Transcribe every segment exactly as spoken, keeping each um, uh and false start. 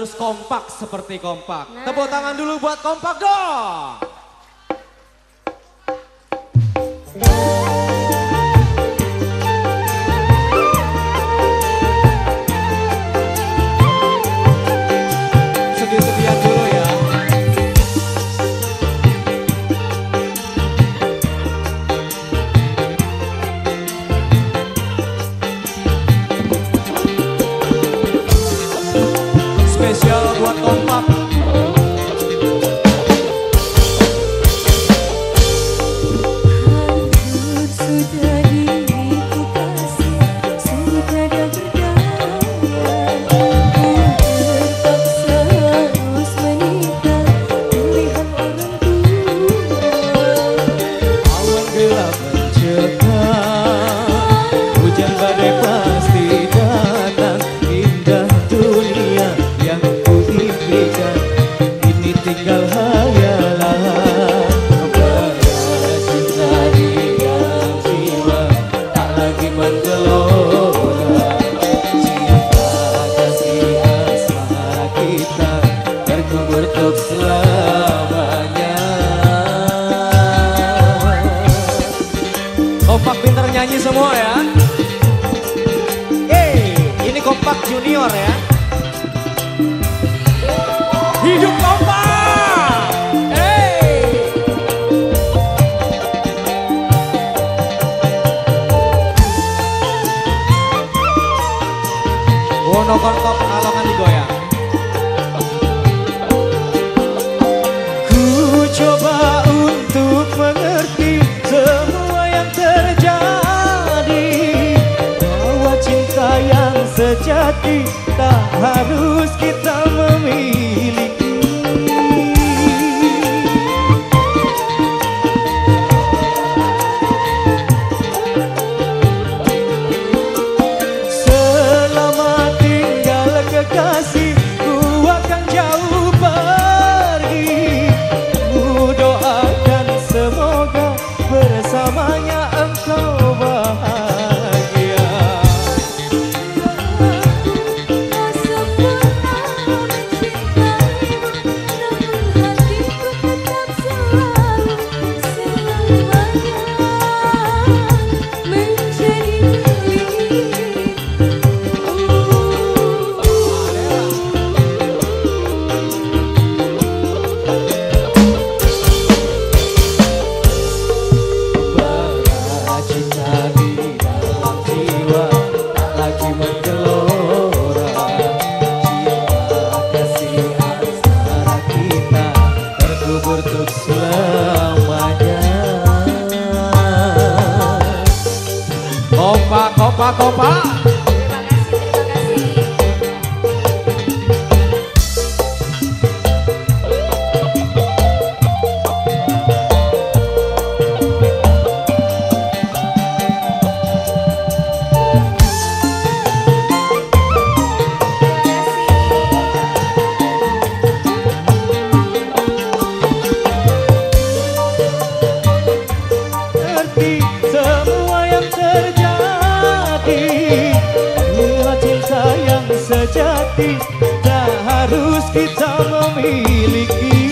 Harus kompak seperti kompak. Nah. Tepuk tangan dulu buat kompak dong. Sedih-sedihan dulu ya. Spesial buat kompak. Awan gelap mencekam, hujan badai pasti datang. Indah dunia yang kuimpikan ini tinggal hayalan. Pada cinta diam jiwa tak lagi menggelora. Cinta kasih asmara kita terkubur untuk selamanya. Kompak pintar nyanyi semua ya. Hey, ini kompak junior ya. Hidup kompak. Hey. Wonokerto Pekalongan digoyang. Ku coba untuk mengerti semua yang terjadi, bahwa cinta yang sejati tak harus kita memiliki. Selama tinggal kekasih, ku akan jauh pergi. Ku doakan semoga bersamanya engkau bahagia. Bara cinta di dalam jiwa tak lagi menggelora. Cinta kasih asmara kita terkubur untuk selamanya. Kompak, kompak, kompak. Ngerti semua yang terjadi, bila cinta yang sejati tak harus kita memiliki.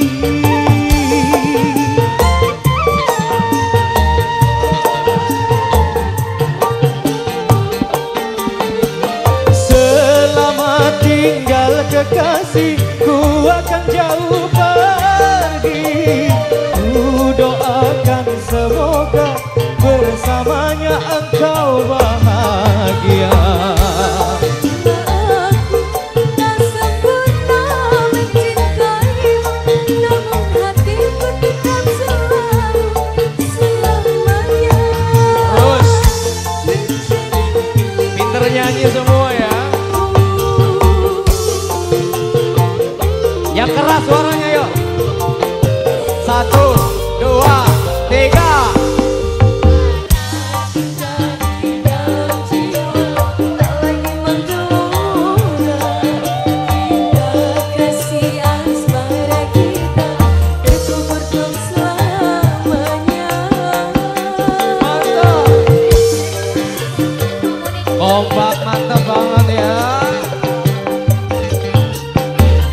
Selama tinggal kekasih, ku akan jauh pergi. Ku doakan semoga bersamanya engkau bahagia. Terus pinter nyanyi semua ya. Yang keras suaranya yuk. Satu, dua, tiga. Kompak mantap banget ya.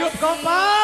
kompak.